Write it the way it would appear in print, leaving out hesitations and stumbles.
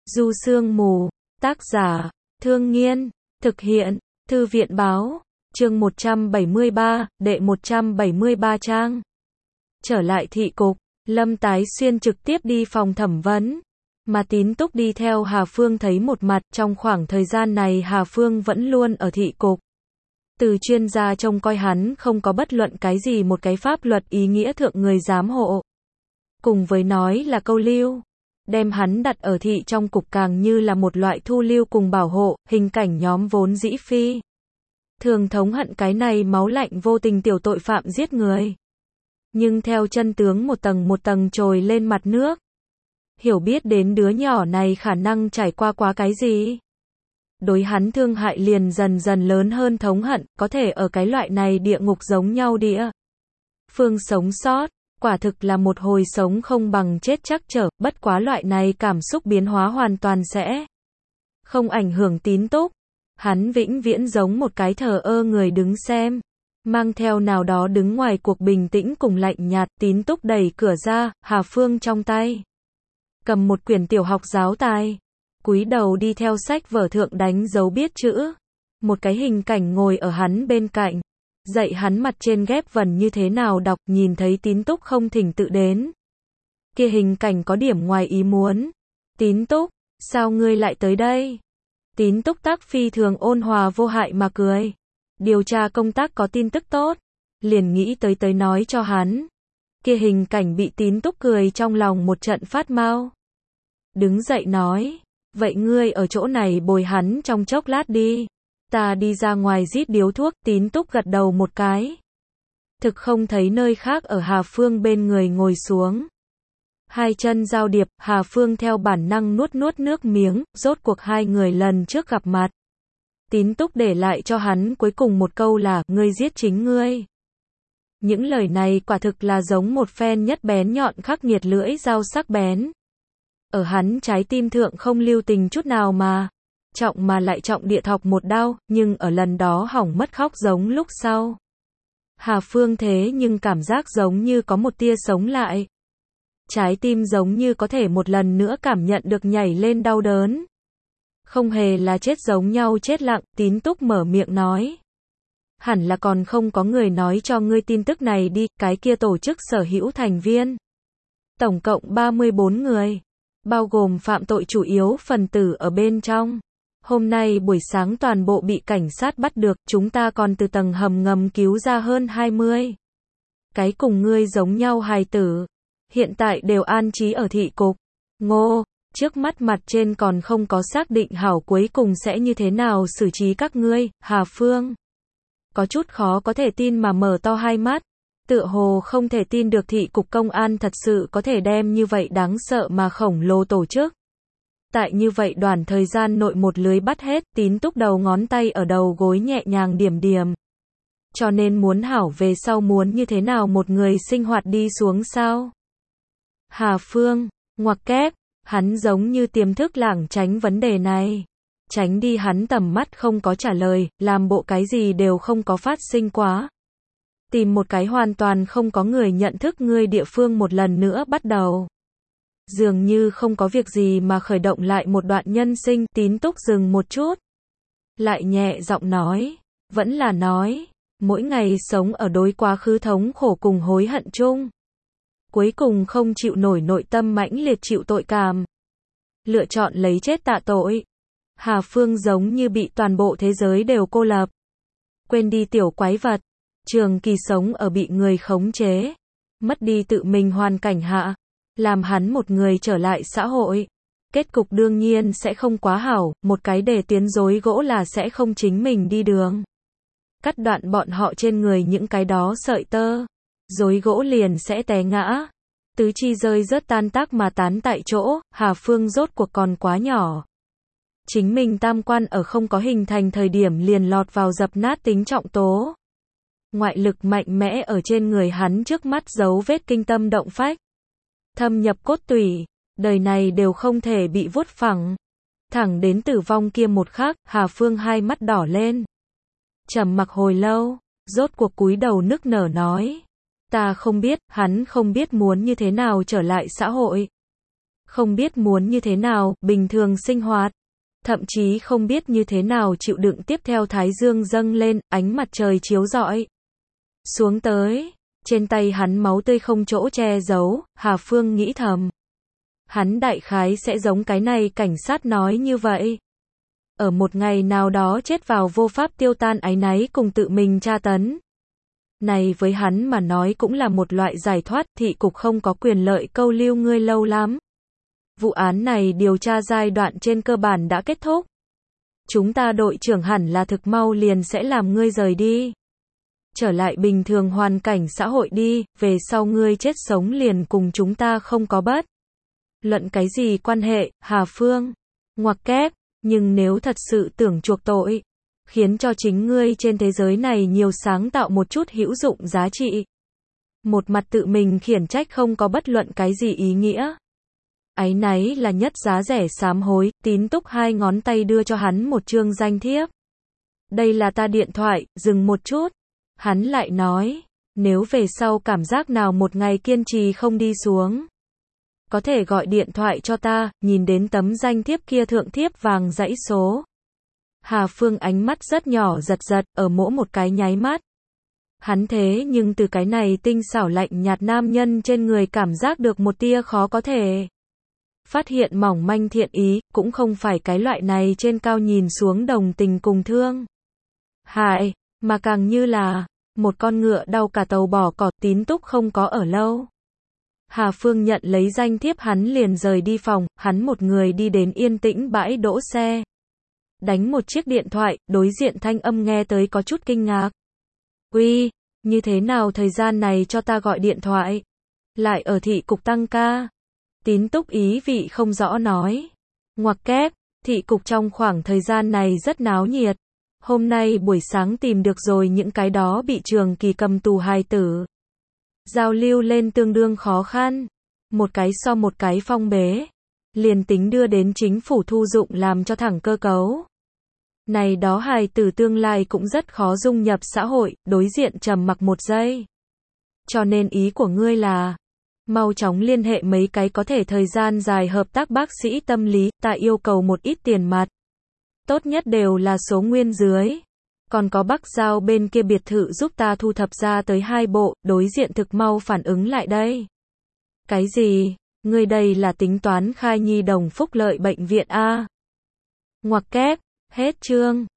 Du Sương Mù, tác giả, Thương Nghiên, thực hiện, Thư viện báo, chương 173, đệ 173 trang. Trở lại thị cục, Lâm Tái Xuyên trực tiếp đi phòng thẩm vấn, mà Tín Túc đi theo Hà Phương thấy một mặt. Trong khoảng thời gian này Hà Phương vẫn luôn ở thị cục. Từ chuyên gia trông coi hắn không có bất luận cái gì một cái pháp luật ý nghĩa thượng người giám hộ. Cùng với nói là câu lưu, đem hắn đặt ở thị trong cục càng như là một loại thu lưu cùng bảo hộ, hình cảnh nhóm vốn dĩ phi thường thống hận cái này máu lạnh vô tình tiểu tội phạm giết người. Nhưng theo chân tướng một tầng trồi lên mặt nước, hiểu biết đến đứa nhỏ này khả năng trải qua quá cái gì. Đối hắn thương hại liền dần dần lớn hơn thống hận, có thể ở cái loại này địa ngục giống nhau địa phương sống sót, quả thực là một hồi sống không bằng chết chắc trở. Bất quá loại này cảm xúc biến hóa hoàn toàn sẽ không ảnh hưởng Tín Túc. Hắn vĩnh viễn giống một cái thờ ơ người đứng xem, mang theo nào đó đứng ngoài cuộc bình tĩnh cùng lạnh nhạt. Tín Túc đẩy cửa ra, Hà Phương trong tay cầm một quyển tiểu học giáo tài, cúi đầu đi theo sách vở thượng đánh dấu biết chữ. Một cái hình cảnh ngồi ở hắn bên cạnh, dạy hắn mặt trên ghép vần như thế nào đọc. Nhìn thấy Tín Túc không thỉnh tự đến, kia hình cảnh có điểm ngoài ý muốn. Tín Túc, sao ngươi lại tới đây? Tín Túc tác phi thường ôn hòa vô hại mà cười. Điều tra công tác có tin tức tốt, liền nghĩ tới nói cho hắn. Kia hình cảnh bị Tín Túc cười trong lòng một trận phát mau. Đứng dậy nói, vậy ngươi ở chỗ này bồi hắn trong chốc lát đi. Ta đi ra ngoài rít điếu thuốc. Tín Túc gật đầu một cái. Thực không thấy nơi khác ở Hà Phương bên người ngồi xuống. Hai chân giao điệp, Hà Phương theo bản năng nuốt nước miếng. Rốt cuộc hai người lần trước gặp mặt, Tín Túc để lại cho hắn cuối cùng một câu là, ngươi giết chính ngươi. Những lời này quả thực là giống một phen nhất bén nhọn khắc nghiệt lưỡi dao sắc bén. Ở hắn trái tim thượng không lưu tình chút nào mà lại trọng địa thọc một đao. Nhưng ở lần đó hỏng mất khóc giống lúc sau, Hà Phương thế nhưng cảm giác giống như có một tia sống lại. Trái tim giống như có thể một lần nữa cảm nhận được nhảy lên đau đớn. Không hề là chết giống nhau chết lặng. Tín Túc mở miệng nói, hẳn là còn không có người nói cho ngươi tin tức này đi. Cái kia tổ chức sở hữu thành viên tổng cộng 34 người, bao gồm phạm tội chủ yếu phần tử ở bên trong. Hôm nay buổi sáng toàn bộ bị cảnh sát bắt được. Chúng ta còn từ tầng hầm ngầm cứu ra hơn 20 cái cùng ngươi giống nhau hài tử. Hiện tại đều an trí ở thị cục. Ngô, trước mắt mặt trên còn không có xác định hảo cuối cùng sẽ như thế nào xử trí các ngươi. Hà Phương có chút khó có thể tin mà mở to hai mắt, tựa hồ không thể tin được thị cục công an thật sự có thể đem như vậy đáng sợ mà khổng lồ tổ chức tại như vậy đoạn thời gian nội một lưới bắt hết. Tín Túc đầu ngón tay ở đầu gối nhẹ nhàng điểm. Cho nên muốn hảo về sau muốn như thế nào một người sinh hoạt đi xuống sao? Hà Phương, ngoặc kép, hắn giống như tiềm thức lảng tránh vấn đề này. Tránh đi hắn tầm mắt không có trả lời, làm bộ cái gì đều không có phát sinh quá. Tìm một cái hoàn toàn không có người nhận thức ngươi địa phương một lần nữa bắt đầu. Dường như không có việc gì mà khởi động lại một đoạn nhân sinh. Tín Túc dừng một chút, lại nhẹ giọng nói, vẫn là nói, mỗi ngày sống ở đối quá khứ thống khổ cùng hối hận chung. Cuối cùng không chịu nổi nội tâm mãnh liệt chịu tội cảm. Lựa chọn lấy chết tạ tội. Hà Phương giống như bị toàn bộ thế giới đều cô lập. Quên đi tiểu quái vật. Trường kỳ sống ở bị người khống chế, mất đi tự mình hoàn cảnh hạ. Làm hắn một người trở lại xã hội. Kết cục đương nhiên sẽ không quá hảo. Một cái để tiến rối gỗ là sẽ không chính mình đi đường. Cắt đoạn bọn họ trên người những cái đó sợi tơ, rối gỗ liền sẽ té ngã. Tứ chi rơi rớt tan tác mà tán tại chỗ. Hà Phương rốt cuộc còn quá nhỏ. Chính mình tam quan ở không có hình thành thời điểm liền lọt vào dập nát tính trọng tố. Ngoại lực mạnh mẽ ở trên người hắn trước mắt dấu vết kinh tâm động phách, thâm nhập cốt tủy, đời này đều không thể bị vuốt phẳng. Thẳng đến tử vong kia một khắc, Hà Phương hai mắt đỏ lên. Trầm mặc hồi lâu, rốt cuộc cúi đầu nức nở nói, ta không biết. Hắn không biết muốn như thế nào trở lại xã hội. không biết muốn như thế nào, bình thường sinh hoạt. Thậm chí không biết như thế nào chịu đựng tiếp theo thái dương dâng lên, ánh mặt trời chiếu rọi xuống tới. Trên tay hắn máu tươi không chỗ che giấu, Hà Phương nghĩ thầm. Hắn đại khái sẽ giống cái này cảnh sát nói như vậy. Ở một ngày nào đó chết vào vô pháp tiêu tan áy náy cùng tự mình tra tấn. Này với hắn mà nói cũng là một loại giải thoát, thị cục không có quyền lợi câu lưu ngươi lâu lắm. Vụ án này điều tra giai đoạn trên cơ bản đã kết thúc. Chúng ta đội trưởng hẳn là thực mau liền sẽ làm ngươi rời đi. Trở lại bình thường hoàn cảnh xã hội đi, về sau ngươi chết sống liền cùng chúng ta không có bất luận cái gì quan hệ, Hà Phương. Ngoặc kép, nhưng nếu thật sự tưởng chuộc tội, khiến cho chính ngươi trên thế giới này nhiều sáng tạo một chút hữu dụng giá trị. Một mặt tự mình khiển trách không có bất luận cái gì ý nghĩa. Áy náy là nhất giá rẻ sám hối, Tín Túc hai ngón tay đưa cho hắn một chương danh thiếp. Đây là ta điện thoại, dừng một chút. Hắn lại nói, nếu về sau cảm giác nào một ngày kiên trì không đi xuống, có thể gọi điện thoại cho ta, nhìn đến tấm danh thiếp kia thượng thiếp vàng dãy số. Hà Phương ánh mắt rất nhỏ giật giật, ở mỗi một cái nháy mắt. Hắn thế nhưng từ cái này tinh xảo lạnh nhạt nam nhân trên người cảm giác được một tia khó có thể phát hiện mỏng manh thiện ý, cũng không phải cái loại này trên cao nhìn xuống đồng tình cùng thương hại, mà càng như là một con ngựa đau cả tàu bỏ cỏ. Tín Túc không có ở lâu. Hà Phương nhận lấy danh thiếp hắn liền rời đi phòng, hắn một người đi đến yên tĩnh bãi đỗ xe. Đánh một chiếc điện thoại, đối diện thanh âm nghe tới có chút kinh ngạc. Uy, như thế nào thời gian này cho ta gọi điện thoại? Lại ở thị cục tăng ca. Tín Túc ý vị không rõ nói. Ngoặc kép, thị cục trong khoảng thời gian này rất náo nhiệt. Hôm nay buổi sáng tìm được rồi những cái đó bị trường kỳ cầm tù hài tử. Giao lưu lên tương đương khó khăn. Một cái so một cái phong bế. Liền tính đưa đến chính phủ thu dụng làm cho thẳng cơ cấu. Này đó hài tử tương lai cũng rất khó dung nhập xã hội, đối diện trầm mặc một giây. Cho nên ý của ngươi là, mau chóng liên hệ mấy cái có thể thời gian dài hợp tác bác sĩ tâm lý, ta yêu cầu một ít tiền mặt. Tốt nhất đều là số nguyên dưới. Còn có Bắc Giao bên kia biệt thự giúp ta thu thập ra tới 2 bộ, đối diện thực mau phản ứng lại đây. Cái gì? Ngươi đây là tính toán khai nhi đồng phúc lợi bệnh viện A. Ngoặc kép, hết chương.